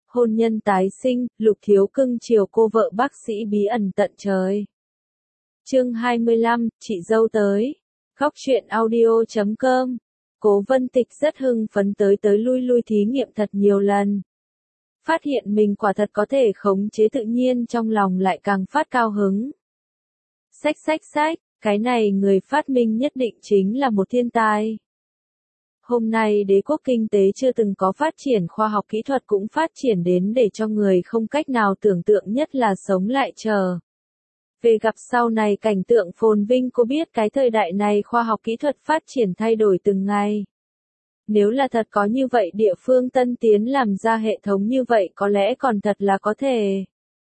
hôn nhân tái sinh, Lục Thiếu cưng chiều cô vợ bác sĩ bí ẩn tận trời. Chương 25, chị dâu tới. Góc truyện audio.com. Cố Vân Tịch rất hưng phấn tới lui thí nghiệm thật nhiều lần. Phát hiện mình quả thật có thể khống chế tự nhiên, trong lòng lại càng phát cao hứng. Sách, cái này người phát minh nhất định chính là một thiên tài. Hôm nay đế quốc kinh tế chưa từng có phát triển, khoa học kỹ thuật cũng phát triển đến để cho người không cách nào tưởng tượng, nhất là sống lại chờ về gặp sau này cảnh tượng phồn vinh. Cô biết cái thời đại này khoa học kỹ thuật phát triển thay đổi từng ngày. Nếu là thật có như vậy, địa phương tân tiến làm ra hệ thống như vậy có lẽ còn thật là có thể.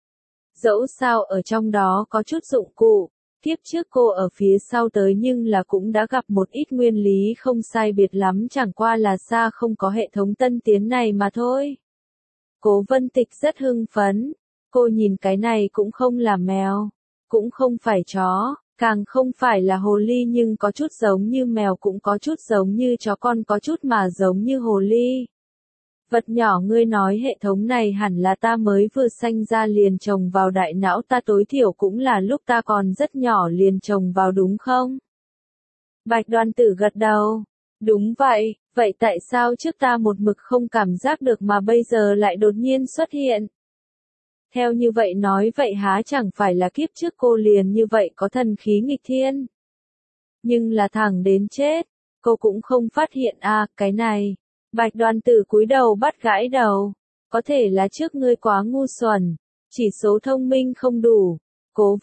Dẫu sao ở trong đó có chút dụng cụ, kiếp trước cô ở phía sau tới nhưng là cũng đã gặp một ít nguyên lý không sai biệt lắm, chẳng qua là xa không có hệ thống tân tiến này mà thôi. Cố Vân Tịch rất hưng phấn, cô nhìn cái này cũng không là mèo, cũng không phải chó, càng không phải là hồ ly, nhưng có chút giống như mèo, cũng có chút giống như chó con, có chút mà giống như hồ ly. Vật nhỏ, ngươi nói hệ thống này hẳn là ta mới vừa sanh ra liền trồng vào đại não ta, tối thiểu cũng là lúc ta còn rất nhỏ liền trồng vào đúng không? Bạch Đoàn Tử gật đầu. Đúng vậy, vậy tại sao trước ta một mực không cảm giác được mà bây giờ lại đột nhiên xuất hiện? Theo như vậy nói vậy há chẳng phải là kiếp trước cô liền như vậy có thần khí nghịch thiên? Nhưng là thẳng đến chết, cô cũng không phát hiện cái này. Bạch Đoàn Tử cúi đầu bắt gãi đầu. Có thể là trước ngươi quá ngu xuẩn, chỉ số thông minh không đủ. Cố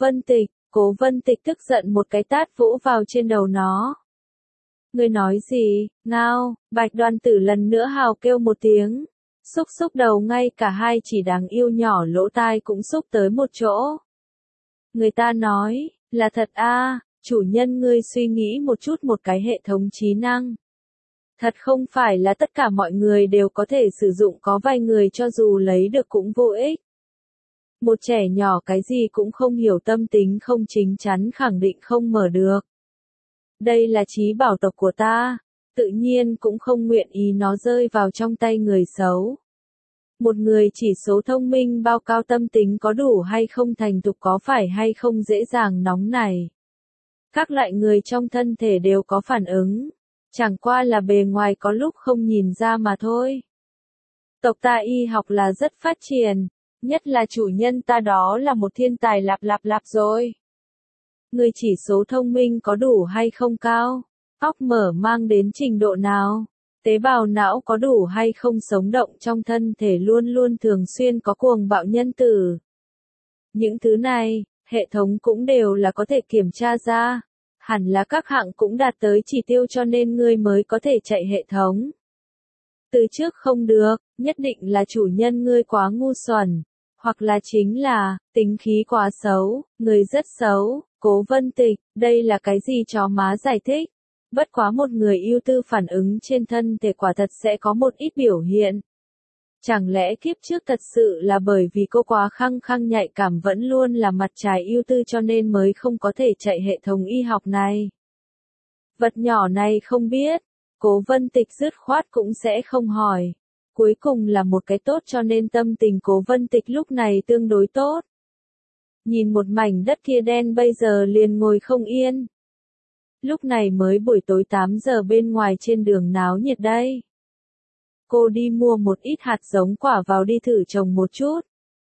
Vân Tịch tức giận một cái tát vỗ vào trên đầu nó. Ngươi nói gì, ngao? Bạch Đoàn Tử lần nữa hào kêu một tiếng. Xúc đầu, ngay cả hai chỉ đáng yêu nhỏ lỗ tai cũng xúc tới một chỗ. Người ta nói, là thật chủ nhân, ngươi suy nghĩ một chút, một cái hệ thống trí năng. Thật không phải là tất cả mọi người đều có thể sử dụng, có vài người cho dù lấy được cũng vô ích. Một trẻ nhỏ cái gì cũng không hiểu, tâm tính không chính chắn, khẳng định không mở được. Đây là trí bảo tộc của ta, tự nhiên cũng không nguyện ý nó rơi vào trong tay người xấu. Một người chỉ số thông minh bao cao, tâm tính có đủ hay không thành thục, có phải hay không dễ dàng nóng này. Các loại người trong thân thể đều có phản ứng. Chẳng qua là bề ngoài có lúc không nhìn ra mà thôi. Tộc ta y học là rất phát triển, nhất là chủ nhân ta đó là một thiên tài lạp rồi. Người chỉ số thông minh có đủ hay không cao? Óc mở mang đến trình độ nào? Tế bào não có đủ hay không sống động trong thân thể luôn luôn thường xuyên có cuồng bạo nhân tử? Những thứ này, hệ thống cũng đều là có thể kiểm tra ra. Hẳn là các hạng cũng đạt tới chỉ tiêu cho nên ngươi mới có thể chạy hệ thống. Từ trước không được, nhất định là chủ nhân ngươi quá ngu xuẩn, hoặc là chính là tính khí quá xấu, người rất xấu. Cố Vân Tịch, đây là cái gì chó má giải thích? Bất quá một người ưu tư phản ứng trên thân thể quả thật sẽ có một ít biểu hiện. Chẳng lẽ kiếp trước thật sự là bởi vì cô quá khăng nhạy cảm, vẫn luôn là mặt trái ưu tư cho nên mới không có thể chạy hệ thống y học này? Vật nhỏ này không biết, Cố Vân Tịch dứt khoát cũng sẽ không hỏi. Cuối cùng là một cái tốt cho nên tâm tình Cố Vân Tịch lúc này tương đối tốt. Nhìn một mảnh đất kia đen bây giờ liền ngồi không yên. Lúc này mới buổi tối 8 giờ, bên ngoài trên đường náo nhiệt đây. Cô đi mua một ít hạt giống quả vào đi thử trồng một chút.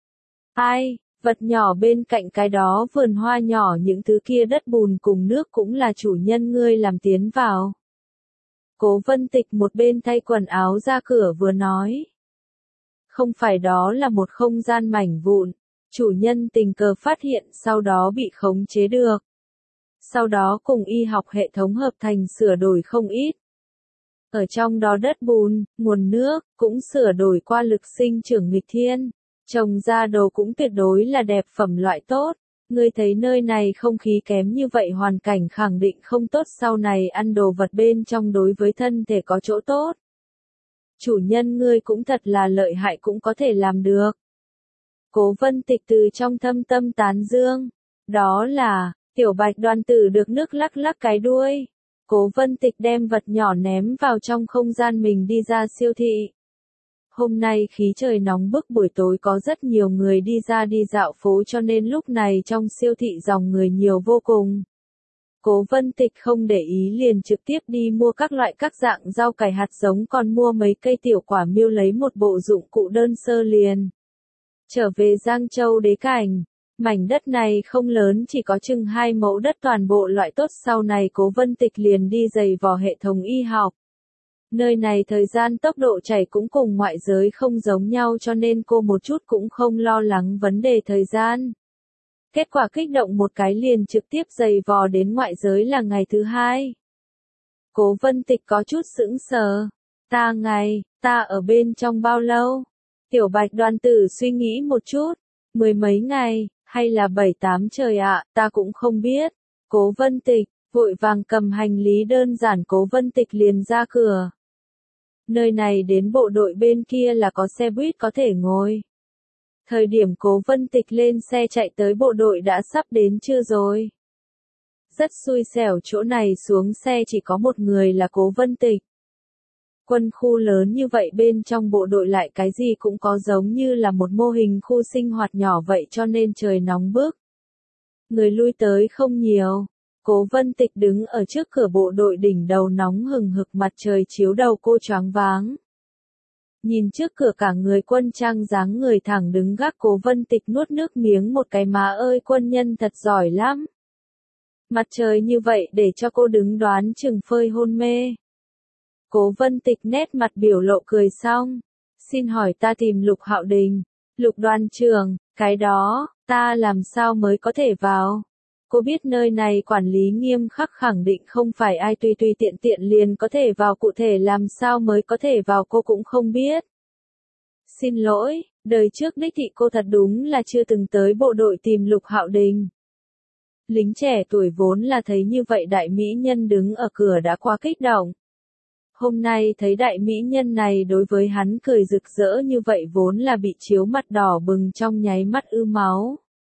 Vật nhỏ bên cạnh cái đó vườn hoa nhỏ, những thứ kia đất bùn cùng nước cũng là chủ nhân ngươi làm tiến vào. Cố Vân Tịch một bên thay quần áo ra cửa vừa nói. Không phải, đó là một không gian mảnh vụn, chủ nhân tình cờ phát hiện, sau đó bị khống chế được. Sau đó cùng y học hệ thống hợp thành, sửa đổi không ít. Ở trong đó đất bùn, nguồn nước, cũng sửa đổi qua lực sinh trưởng nghịch thiên. Trồng ra đồ cũng tuyệt đối là đẹp phẩm loại tốt. Ngươi thấy nơi này không khí kém như vậy, hoàn cảnh khẳng định không tốt, sau này ăn đồ vật bên trong đối với thân thể có chỗ tốt. Chủ nhân ngươi cũng thật là lợi hại, cũng có thể làm được. Cố Vân Tịch từ trong thâm tâm tán dương. Đó là, tiểu Bạch Đoàn Tử được nước lắc cái đuôi. Cố Vân Tịch đem vật nhỏ ném vào trong không gian mình đi ra siêu thị. Hôm nay khí trời nóng bức, buổi tối có rất nhiều người đi ra đi dạo phố cho nên lúc này trong siêu thị dòng người nhiều vô cùng. Cố Vân Tịch không để ý liền trực tiếp đi mua các loại các dạng rau cải hạt giống, còn mua mấy cây tiểu quả miêu, lấy một bộ dụng cụ đơn sơ liền. Trở về Giang Châu Đế Cảnh, mảnh đất này không lớn, chỉ có chừng 2 mẫu đất toàn bộ loại tốt. Sau này Cố Vân Tịch liền đi giày vò hệ thống y học. Nơi này thời gian tốc độ chảy cũng cùng ngoại giới không giống nhau cho nên cô một chút cũng không lo lắng vấn đề thời gian. Kết quả kích động một cái liền trực tiếp giày vò đến ngoại giới là ngày thứ 2. Cố Vân Tịch có chút sững sờ. Ta ở bên trong bao lâu? Tiểu Bạch Đoàn Tử suy nghĩ một chút. 10 mấy ngày, hay là 7-8 trời ạ, ta cũng không biết. Cố Vân Tịch, vội vàng cầm hành lý đơn giản Cố Vân Tịch liền ra cửa. Nơi này đến bộ đội bên kia là có xe buýt có thể ngồi. Thời điểm Cố Vân Tịch lên xe chạy tới bộ đội đã sắp đến trưa rồi. Rất xui xẻo, chỗ này xuống xe chỉ có một người là Cố Vân Tịch. Quân khu lớn như vậy, bên trong bộ đội lại cái gì cũng có, giống như là một mô hình khu sinh hoạt nhỏ vậy cho nên trời nóng bức. Người lui tới không nhiều. Cố Vân Tịch đứng ở trước cửa bộ đội, đỉnh đầu nóng hừng hực, mặt trời chiếu đầu cô choáng váng. Nhìn trước cửa cả người quân trang, dáng người thẳng đứng gác, Cố Vân Tịch nuốt nước miếng một cái, má ơi, quân nhân thật giỏi lắm. Mặt trời như vậy để cho cô đứng đoán chừng phơi hôn mê. Cố Vân Tịch nét mặt biểu lộ cười xong. Xin hỏi ta tìm Lục Hạo Đình. Lục đoàn trưởng, cái đó, ta làm sao mới có thể vào? Cô biết nơi này quản lý nghiêm khắc, khẳng định không phải ai tùy tùy tiện tiện liền có thể vào, cụ thể làm sao mới có thể vào cô cũng không biết. Xin lỗi, đời trước đích thị cô thật đúng là chưa từng tới bộ đội tìm Lục Hạo Đình. Lính trẻ tuổi vốn là thấy như vậy đại mỹ nhân đứng ở cửa đã quá kích động. Hôm nay thấy đại mỹ nhân này đối với hắn cười rực rỡ như vậy vốn là bị chiếu mặt đỏ bừng, trong nháy mắt ư máu.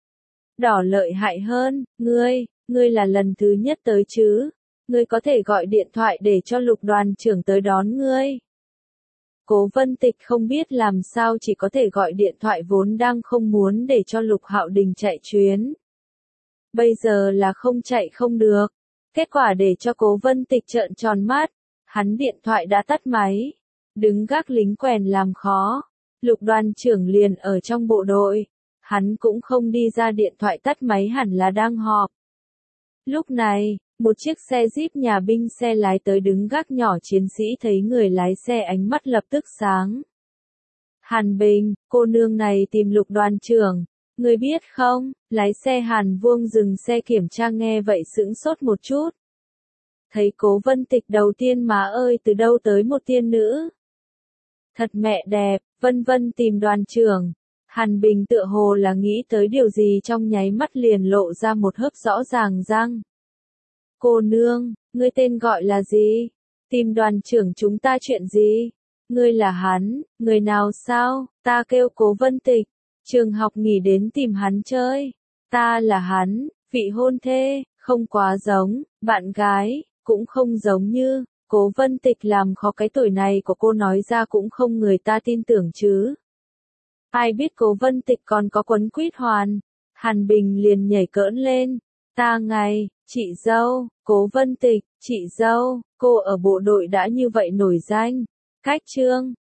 Đỏ lợi hại hơn, ngươi là lần thứ nhất tới chứ? Ngươi có thể gọi điện thoại để cho Lục đoàn trưởng tới đón ngươi. Cố Vân Tịch không biết làm sao chỉ có thể gọi điện thoại, vốn đang không muốn để cho Lục Hạo Đình chạy chuyến. Bây giờ là không chạy không được. Kết quả để cho Cố Vân Tịch trợn tròn mắt. Hắn điện thoại đã tắt máy. Đứng gác lính quèn làm khó. Lục đoàn trưởng liền ở trong bộ đội. Hắn cũng không đi ra, điện thoại tắt máy hẳn là đang họp. Lúc này, một chiếc xe Jeep nhà binh xe lái tới, đứng gác nhỏ chiến sĩ thấy người lái xe ánh mắt lập tức sáng. Hàn Bình, cô nương này tìm Lục đoàn trưởng. Người biết không? Lái xe Hàn Vuông dừng xe kiểm tra, nghe vậy sững sốt một chút. Thấy Cố Vân Tịch đầu tiên, má ơi, từ đâu tới một tiên nữ? Thật mẹ đẹp, Vân Vân tìm đoàn trưởng. Hàn Bình tựa hồ là nghĩ tới điều gì, trong nháy mắt liền lộ ra một hớp rõ ràng răng. Cô nương, ngươi tên gọi là gì? Tìm đoàn trưởng chúng ta chuyện gì? Ngươi là hắn, người nào sao? Ta kêu Cố Vân Tịch. Trường học nghỉ đến tìm hắn chơi. Ta là hắn, vị hôn thê, không quá giống, bạn gái, cũng không giống như. Cố Vân Tịch làm khó, cái tuổi này của cô nói ra cũng không người ta tin tưởng chứ. Ai biết Cố Vân Tịch còn có quấn quýt hoàn. Hàn Bình liền nhảy cỡn lên. Chị dâu, Cố Vân Tịch, chị dâu, cô ở bộ đội đã như vậy nổi danh. Cách trương,